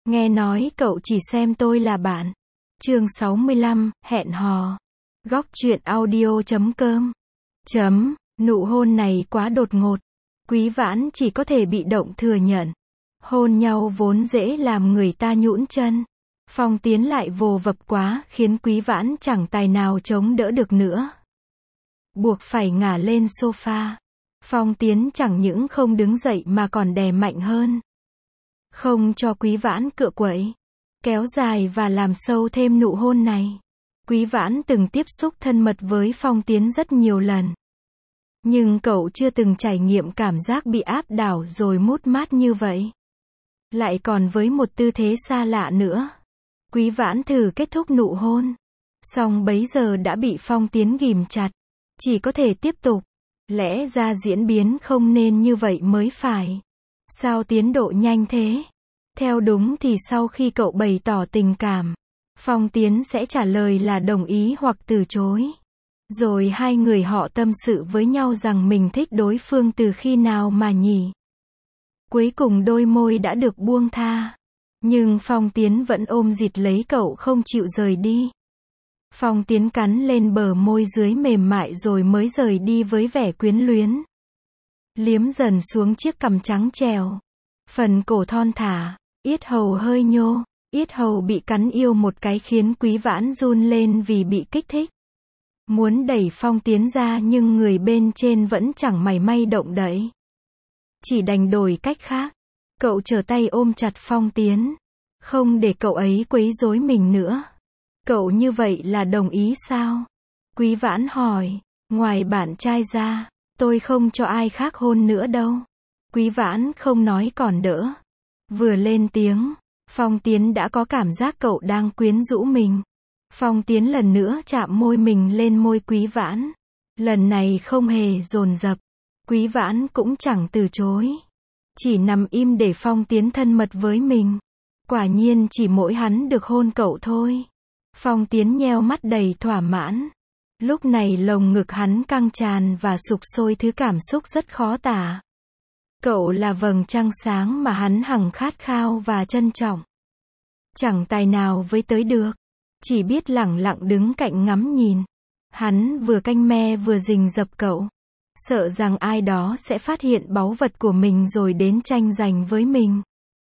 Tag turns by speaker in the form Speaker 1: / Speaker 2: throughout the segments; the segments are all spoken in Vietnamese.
Speaker 1: Nghe nói cậu chỉ xem tôi là bạn. Chương 65, hẹn hò. Góc truyện audio.com. Nụ hôn này quá đột ngột. Quý Vãn chỉ có thể bị động thừa nhận. Hôn nhau vốn dễ làm người ta nhũn chân. Phong Tiến lại vồ vập quá, khiến Quý Vãn chẳng tài nào chống đỡ được nữa. Buộc phải ngả lên sofa. Phong Tiến chẳng những không đứng dậy mà còn đè mạnh hơn. Không cho Quý Vãn cựa quậy, kéo dài và làm sâu thêm nụ hôn này. Quý Vãn từng tiếp xúc thân mật với Phong Tiến rất nhiều lần. Nhưng cậu chưa từng trải nghiệm cảm giác bị áp đảo rồi mút mát như vậy. Lại còn với một tư thế xa lạ nữa. Quý Vãn thử kết thúc nụ hôn. Xong bấy giờ đã bị Phong Tiến ghìm chặt. Chỉ có thể tiếp tục. Lẽ ra diễn biến không nên như vậy mới phải. Sao tiến độ nhanh thế? Theo đúng thì sau khi cậu bày tỏ tình cảm, Phong Tiến sẽ trả lời là đồng ý hoặc từ chối. Rồi hai người họ tâm sự với nhau rằng mình thích đối phương từ khi nào mà nhỉ? Cuối cùng đôi môi đã được buông tha. Nhưng Phong Tiến vẫn ôm dịt lấy cậu không chịu rời đi. Phong Tiến cắn lên bờ môi dưới mềm mại rồi mới rời đi với vẻ quyến luyến. Liếm dần xuống chiếc cằm trắng trèo. Phần cổ thon thả, yết hầu hơi nhô, yết hầu bị cắn yêu một cái khiến Quý Vãn run lên vì bị kích thích. Muốn đẩy Phong Tiến ra nhưng người bên trên vẫn chẳng mảy may động đậy. Chỉ đành đổi cách khác. Cậu trở tay ôm chặt Phong Tiến. Không để cậu ấy quấy rối mình nữa. Cậu như vậy là đồng ý sao? Quý Vãn hỏi. Ngoài bạn trai ra, tôi không cho ai khác hôn nữa đâu. Quý Vãn không nói còn đỡ. Vừa lên tiếng, Phong Tiến đã có cảm giác cậu đang quyến rũ mình. Phong Tiến lần nữa chạm môi mình lên môi Quý Vãn. Lần này không hề dồn dập. Quý Vãn cũng chẳng từ chối. Chỉ nằm im để Phong Tiến thân mật với mình. Quả nhiên chỉ mỗi hắn được hôn cậu thôi. Phong Tiến nheo mắt đầy thỏa mãn. Lúc này lồng ngực hắn căng tràn và sục sôi thứ cảm xúc rất khó tả. Cậu là vầng trăng sáng mà hắn hằng khát khao và trân trọng. Chẳng tài nào với tới được. Chỉ biết lẳng lặng đứng cạnh ngắm nhìn. Hắn vừa canh me vừa rình rập cậu. Sợ rằng ai đó sẽ phát hiện báu vật của mình rồi đến tranh giành với mình.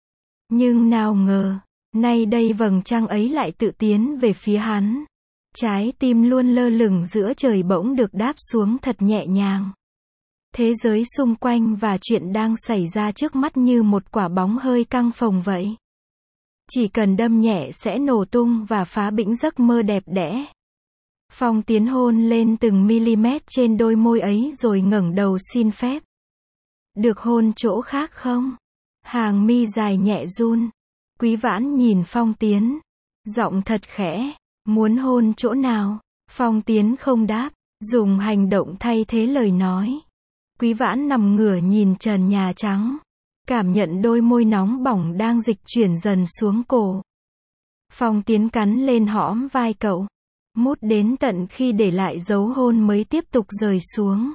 Speaker 1: Nhưng nào ngờ, nay đây vầng trăng ấy lại tự tiến về phía hắn. Trái tim luôn lơ lửng giữa trời bỗng được đáp xuống thật nhẹ nhàng. Thế giới xung quanh và chuyện đang xảy ra trước mắt như một quả bóng hơi căng phồng vậy. Chỉ cần đâm nhẹ sẽ nổ tung và phá bĩnh giấc mơ đẹp đẽ. Phong Tiến hôn lên từng mm trên đôi môi ấy rồi ngẩng đầu xin phép. Được hôn chỗ khác không? Hàng mi dài nhẹ run. Quý Vãn nhìn Phong Tiến. Giọng thật khẽ. Muốn hôn chỗ nào? Phong Tiến không đáp. Dùng hành động thay thế lời nói. Quý Vãn nằm ngửa nhìn trần nhà trắng. Cảm nhận đôi môi nóng bỏng đang dịch chuyển dần xuống cổ. Phong Tiến cắn lên hõm vai cậu. Mút đến tận khi để lại dấu hôn mới tiếp tục rời xuống.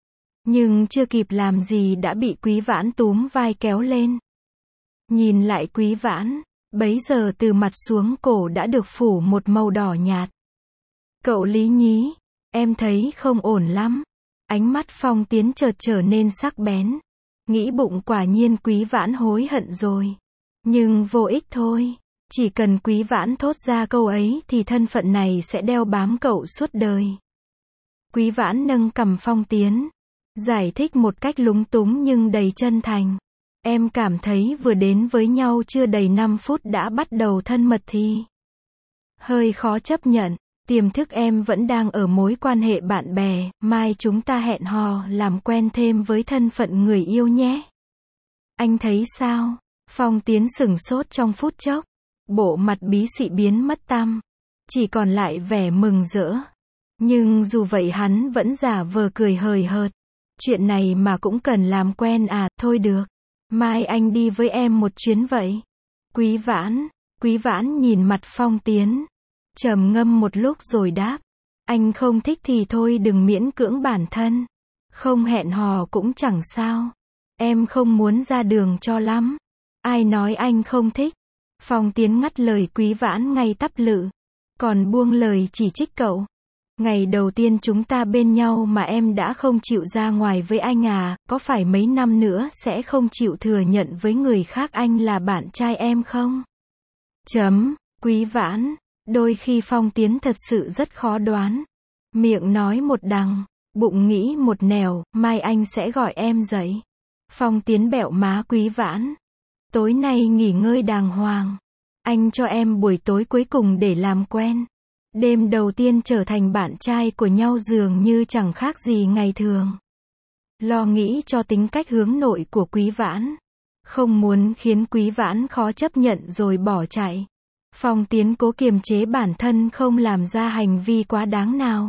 Speaker 1: Nhưng chưa kịp làm gì đã bị Quý Vãn túm vai kéo lên. Nhìn lại Quý Vãn, bấy giờ từ mặt xuống cổ đã được phủ một màu đỏ nhạt. Cậu lý nhí, em thấy không ổn lắm. Ánh mắt Phong Tiến chợt trở nên sắc bén. Nghĩ bụng quả nhiên Quý Vãn hối hận rồi. Nhưng vô ích thôi. Chỉ cần Quý Vãn thốt ra câu ấy thì thân phận này sẽ đeo bám cậu suốt đời. Quý Vãn nâng cằm Phong Tiến. Giải thích một cách lúng túng nhưng đầy chân thành. Em cảm thấy vừa đến với nhau chưa đầy 5 phút đã bắt đầu thân mật thì hơi khó chấp nhận. Tiềm thức em vẫn đang ở mối quan hệ bạn bè. Mai chúng ta hẹn hò làm quen thêm với thân phận người yêu nhé. Anh thấy sao? Phong Tiến sửng sốt trong phút chốc. Bộ mặt bí xị biến mất tăm. Chỉ còn lại vẻ mừng rỡ. Nhưng dù vậy hắn vẫn giả vờ cười hời hợt. Chuyện này mà cũng cần làm quen à? Thôi được. Mai anh đi với em một chuyến vậy. Quý Vãn nhìn mặt Phong Tiến. Trầm ngâm một lúc rồi đáp. Anh không thích thì thôi đừng miễn cưỡng bản thân. Không hẹn hò cũng chẳng sao. Em không muốn ra đường cho lắm. Ai nói anh không thích? Phong Tiến ngắt lời Quý Vãn ngay tắp lự, còn buông lời chỉ trích cậu. Ngày đầu tiên chúng ta bên nhau mà em đã không chịu ra ngoài với anh à, có phải mấy năm nữa sẽ không chịu thừa nhận với người khác anh là bạn trai em không? Quý Vãn, đôi khi Phong Tiến thật sự rất khó đoán. Miệng nói một đằng, bụng nghĩ một nẻo, mai anh sẽ gọi em dậy. Phong Tiến bẹo má Quý Vãn. Tối nay nghỉ ngơi đàng hoàng. Anh cho em buổi tối cuối cùng để làm quen. Đêm đầu tiên trở thành bạn trai của nhau dường như chẳng khác gì ngày thường. Lo nghĩ cho tính cách hướng nội của Quý Vãn. Không muốn khiến Quý Vãn khó chấp nhận rồi bỏ chạy. Phong Tiến cố kiềm chế bản thân không làm ra hành vi quá đáng nào.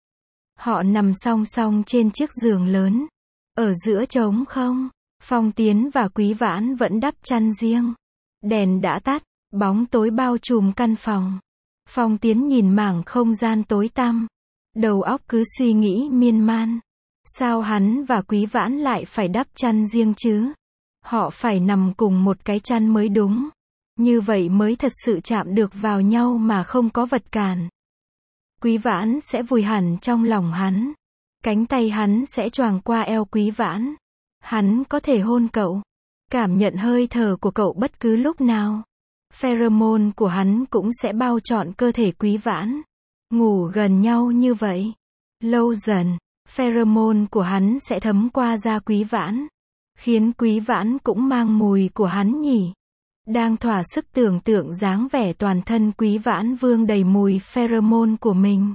Speaker 1: Họ nằm song song trên chiếc giường lớn. Ở giữa trống không, Phong Tiến và Quý Vãn vẫn đắp chăn riêng. Đèn đã tắt, bóng tối bao trùm căn phòng. Phong Tiến nhìn mảng không gian tối tăm. Đầu óc cứ suy nghĩ miên man. Sao hắn và Quý Vãn lại phải đắp chăn riêng chứ? Họ phải nằm cùng một cái chăn mới đúng. Như vậy mới thật sự chạm được vào nhau mà không có vật cản. Quý Vãn sẽ vùi hẳn trong lòng hắn. Cánh tay hắn sẽ choàng qua eo Quý Vãn. Hắn có thể hôn cậu. Cảm nhận hơi thở của cậu bất cứ lúc nào. Pheromone của hắn cũng sẽ bao trọn cơ thể Quý Vãn. Ngủ gần nhau như vậy. Lâu dần, pheromone của hắn sẽ thấm qua da Quý Vãn. Khiến Quý Vãn cũng mang mùi của hắn nhỉ. Đang thỏa sức tưởng tượng dáng vẻ toàn thân Quý Vãn vương đầy mùi pheromone của mình.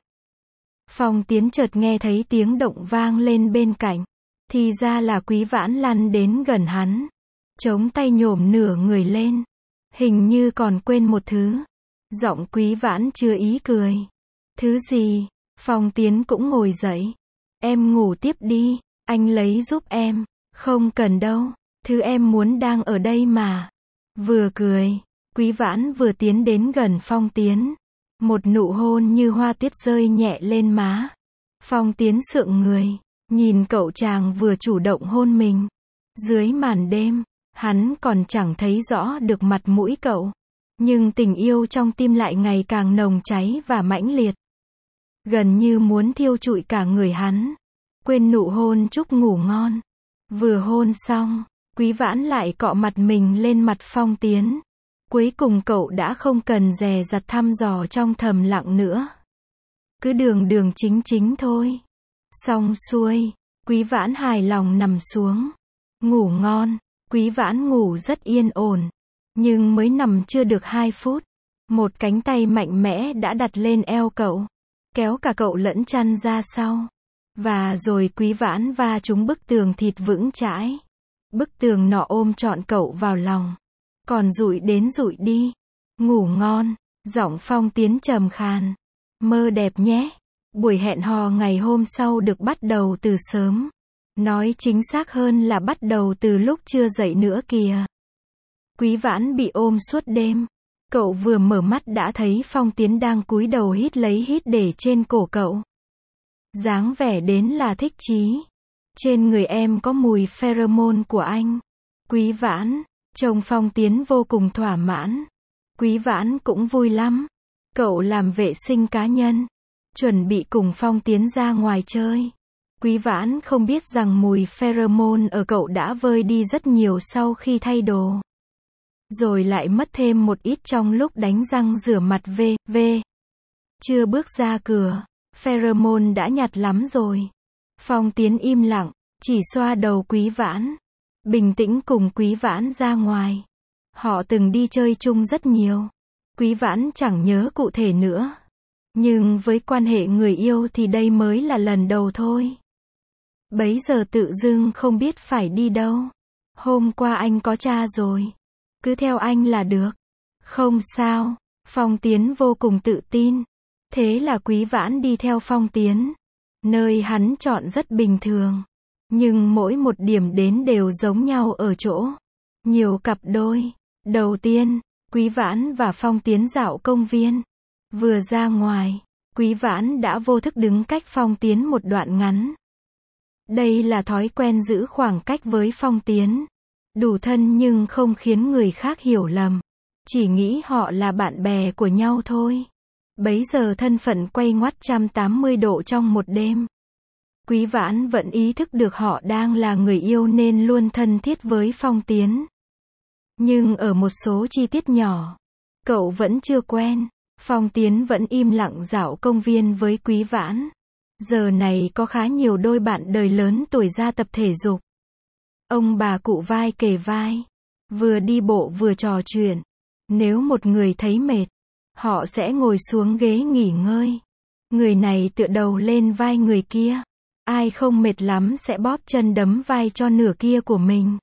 Speaker 1: Phong Tiến chợt nghe thấy tiếng động vang lên bên cạnh. Thì ra là Quý Vãn lăn đến gần hắn. Chống tay nhổm nửa người lên. Hình như còn quên một thứ. Giọng Quý Vãn chưa ý cười. Thứ gì? Phong Tiến cũng ngồi dậy. Em ngủ tiếp đi, anh lấy giúp em. Không cần đâu, thứ em muốn đang ở đây mà. Vừa cười, Quý Vãn vừa tiến đến gần Phong Tiến. Một nụ hôn như hoa tuyết rơi nhẹ lên má. Phong Tiến sượng người, nhìn cậu chàng vừa chủ động hôn mình. Dưới màn đêm, hắn còn chẳng thấy rõ được mặt mũi cậu. Nhưng tình yêu trong tim lại ngày càng nồng cháy và mãnh liệt. Gần như muốn thiêu trụi cả người hắn. Quên nụ hôn chúc ngủ ngon. Vừa hôn xong, Quý Vãn lại cọ mặt mình lên mặt Phong Tiến. Cuối cùng cậu đã không cần dè dặt thăm dò trong thầm lặng nữa. Cứ đường đường chính chính thôi. Xong xuôi, Quý Vãn hài lòng nằm xuống. Ngủ ngon, Quý Vãn ngủ rất yên ổn. Nhưng mới nằm chưa được 2 phút. Một cánh tay mạnh mẽ đã đặt lên eo cậu. Kéo cả cậu lẫn chăn ra sau. Và rồi Quý Vãn va trúng bức tường thịt vững chãi. Bức tường nọ ôm trọn cậu vào lòng. Còn dụi đến dụi đi. Ngủ ngon, giọng Phong Tiến trầm khàn. Mơ đẹp nhé. Buổi hẹn hò ngày hôm sau được bắt đầu từ sớm. Nói chính xác hơn là bắt đầu từ lúc chưa dậy nữa kìa. Quý Vãn bị ôm suốt đêm. Cậu vừa mở mắt đã thấy Phong Tiến đang cúi đầu hít lấy hít để trên cổ cậu. Dáng vẻ đến là thích chí. Trên người em có mùi pheromone của anh. Quý Vãn, trông Phong Tiến vô cùng thỏa mãn. Quý Vãn cũng vui lắm. Cậu làm vệ sinh cá nhân. Chuẩn bị cùng Phong Tiến ra ngoài chơi. Quý Vãn không biết rằng mùi pheromone ở cậu đã vơi đi rất nhiều sau khi thay đồ. Rồi lại mất thêm một ít trong lúc đánh răng rửa mặt v.v. Chưa bước ra cửa, pheromone đã nhạt lắm rồi. Phong Tiến im lặng, chỉ xoa đầu Quý Vãn. Bình tĩnh cùng Quý Vãn ra ngoài. Họ từng đi chơi chung rất nhiều. Quý Vãn chẳng nhớ cụ thể nữa. Nhưng với quan hệ người yêu thì đây mới là lần đầu thôi. Bấy giờ tự dưng không biết phải đi đâu. Hôm qua anh có cha rồi. Cứ theo anh là được. Không sao. Phong Tiến vô cùng tự tin. Thế là Quý Vãn đi theo Phong Tiến. Nơi hắn chọn rất bình thường. Nhưng mỗi một điểm đến đều giống nhau ở chỗ. Nhiều cặp đôi. Đầu tiên, Quý Vãn và Phong Tiến dạo công viên. Vừa ra ngoài, Quý Vãn đã vô thức đứng cách Phong Tiến một đoạn ngắn. Đây là thói quen giữ khoảng cách với Phong Tiến. Đủ thân nhưng không khiến người khác hiểu lầm. chỉ nghĩ họ là bạn bè của nhau thôi. Bấy giờ thân phận quay ngoắt 180 độ trong một đêm. Quý Vãn vẫn ý thức được họ đang là người yêu nên luôn thân thiết với Phong Tiến. Nhưng ở một số chi tiết nhỏ, cậu vẫn chưa quen. Phong Tiến vẫn im lặng dạo công viên với Quý Vãn. Giờ này có khá nhiều đôi bạn đời lớn tuổi ra tập thể dục. Ông bà cụ vai kề vai, vừa đi bộ vừa trò chuyện. Nếu một người thấy mệt, họ sẽ ngồi xuống ghế nghỉ ngơi. Người này tựa đầu lên vai người kia. Ai không mệt lắm sẽ bóp chân đấm vai cho nửa kia của mình.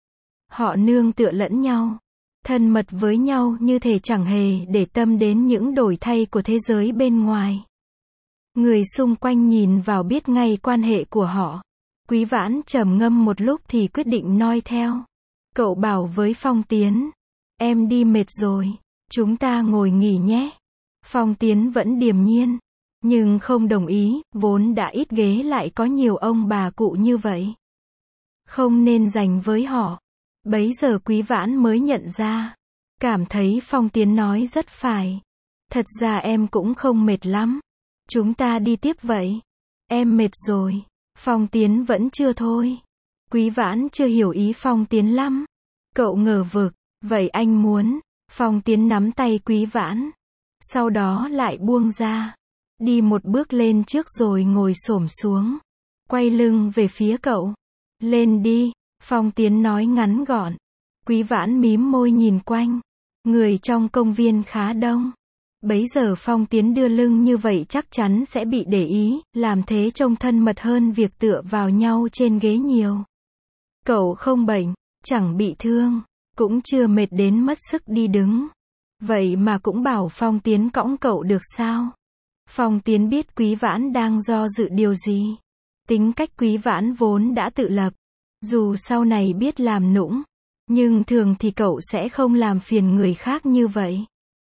Speaker 1: Họ nương tựa lẫn nhau, thân mật với nhau như thể chẳng hề để tâm đến những đổi thay của thế giới bên ngoài. Người xung quanh nhìn vào biết ngay quan hệ của họ. Quý Vãn trầm ngâm một lúc thì quyết định noi theo. Cậu bảo với Phong Tiến, em đi mệt rồi, chúng ta ngồi nghỉ nhé. Phong Tiến vẫn điềm nhiên, nhưng không đồng ý, vốn đã ít ghế lại có nhiều ông bà cụ như vậy. Không nên dành với họ. Bấy giờ Quý Vãn mới nhận ra, cảm thấy Phong Tiến nói rất phải. Thật ra em cũng không mệt lắm. Chúng ta đi tiếp vậy. Em mệt rồi. Phong Tiến vẫn chưa thôi. Quý Vãn chưa hiểu ý Phong Tiến lắm. Cậu ngờ vực, vậy anh muốn? Phong Tiến nắm tay Quý Vãn. Sau đó lại buông ra. Đi một bước lên trước rồi ngồi xổm xuống. Quay lưng về phía cậu. Lên đi, Phong Tiến nói ngắn gọn. Quý Vãn mím môi nhìn quanh. Người trong công viên khá đông. Bấy giờ Phong Tiến đưa lưng như vậy chắc chắn sẽ bị để ý, làm thế trông thân mật hơn việc tựa vào nhau trên ghế nhiều. Cậu không bệnh, chẳng bị thương, cũng chưa mệt đến mất sức đi đứng. Vậy mà cũng bảo Phong Tiến cõng cậu được sao? Phong Tiến biết Quý Vãn đang do dự điều gì. Tính cách Quý Vãn vốn đã tự lập. Dù sau này biết làm nũng, nhưng thường thì cậu sẽ không làm phiền người khác như vậy.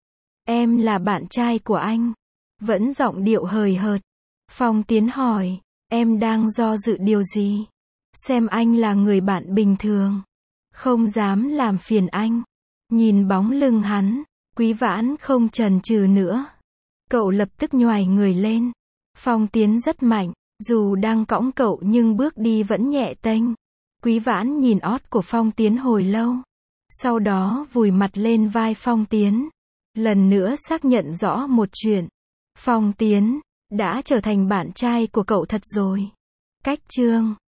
Speaker 1: Em là bạn trai của anh. Vẫn giọng điệu hời hợt. Phong Tiến hỏi, em đang do dự điều gì? Xem anh là người bạn bình thường. Không dám làm phiền anh. Nhìn bóng lưng hắn, Quý Vãn không chần chừ nữa. Cậu lập tức nhoài người lên. Phong Tiến rất mạnh, dù đang cõng cậu nhưng bước đi vẫn nhẹ tênh. Quý Vãn nhìn ót của Phong Tiến hồi lâu. Sau đó vùi mặt lên vai Phong Tiến. Lần nữa xác nhận rõ một chuyện. Phong Tiến đã trở thành bạn trai của cậu thật rồi. Cách chương